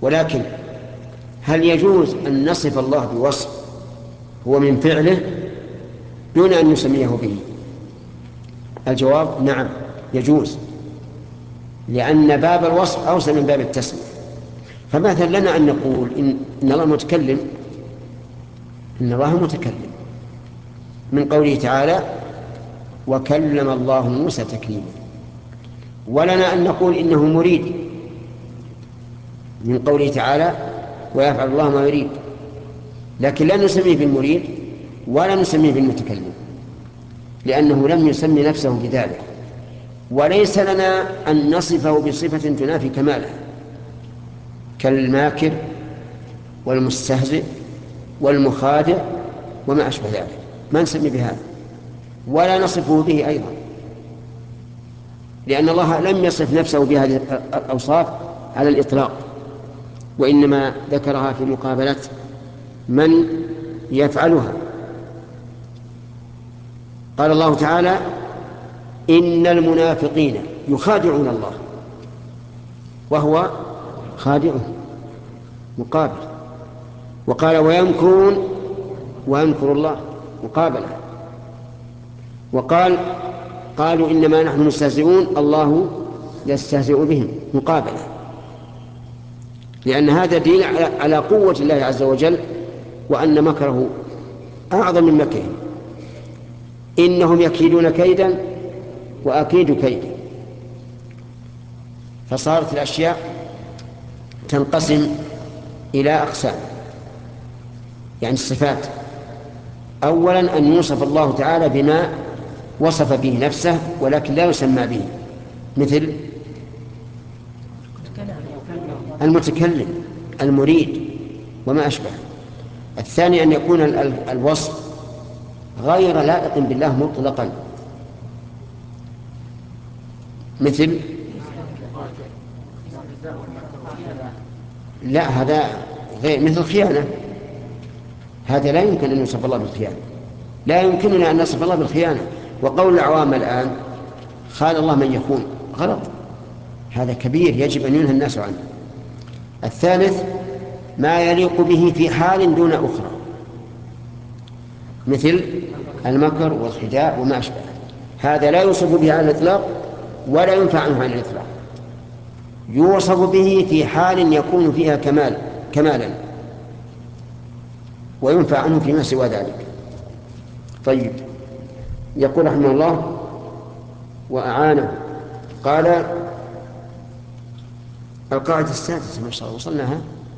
ولكن هل يجوز أن نصف الله بوصف هو من فعله دون أن نسميه به؟ الجواب نعم يجوز، لأن باب الوصف أوسع من باب التسمية. فمثلا لنا أن نقول إن الله متكلم، إن الله متكلم من قوله تعالى وكلم الله موسى تكليما، ولنا أن نقول إنه مريد من قوله تعالى ويفعل الله ما يريد، لكن لا نسميه بالمريد ولا نسميه بالمتكلم، لأنه لم يسمي نفسه بذلك. وليس لنا أن نصفه بصفة تنافي كماله كالماكر والمستهزئ والمخادع وما أشبه ذلك، ما نسمي بهذا ولا نصفه به أيضا، لأن الله لم يصف نفسه بهذه الأوصاف على الإطلاق، وإنما ذكرها في مقابلة من يفعلها. قال الله تعالى إن المنافقين يخادعون الله وهو خادعهم مقابل، وقال ويمكرون ويمكر الله مقابلة، وقال قالوا إنما نحن مستهزئون الله يستهزئ بهم مقابلة، لأن هذا دليل على قوة الله عز وجل وأن مكره أعظم من مكرهم. إنهم يكيدون كيدا وأكيد كيدا. فصارت الأشياء تنقسم إلى أقسام، يعني الصفات. أولا أن يوصف الله تعالى بما وصف به نفسه ولكن لا يسمى به، مثل المتكلم المريد وما أشبه. الثاني أن يكون الوصف غير لائق بالله مطلقا، مثل لا هذا غير، مثل الخيانة، هذا لا يمكن أن يوصف الله بالخيانة، لا يمكننا أن نصف الله بالخيانة. وقول العوام الآن خان الله من يخون غلط، هذا كبير يجب أن ينهى الناس عنه. الثالث ما يليق به في حال دون أخرى، مثل المكر والخداع وما أشبه، هذا لا يوصف به على الإطلاق ولا ينفع عنه عن الإطلاق، يوصف به في حال يكون فيها كمالا وينفع عنه فيما سوى ذلك. طيب، يقول رحمه الله وأعانه. قال القاعدة السادسة ما شاء الله وصلناها.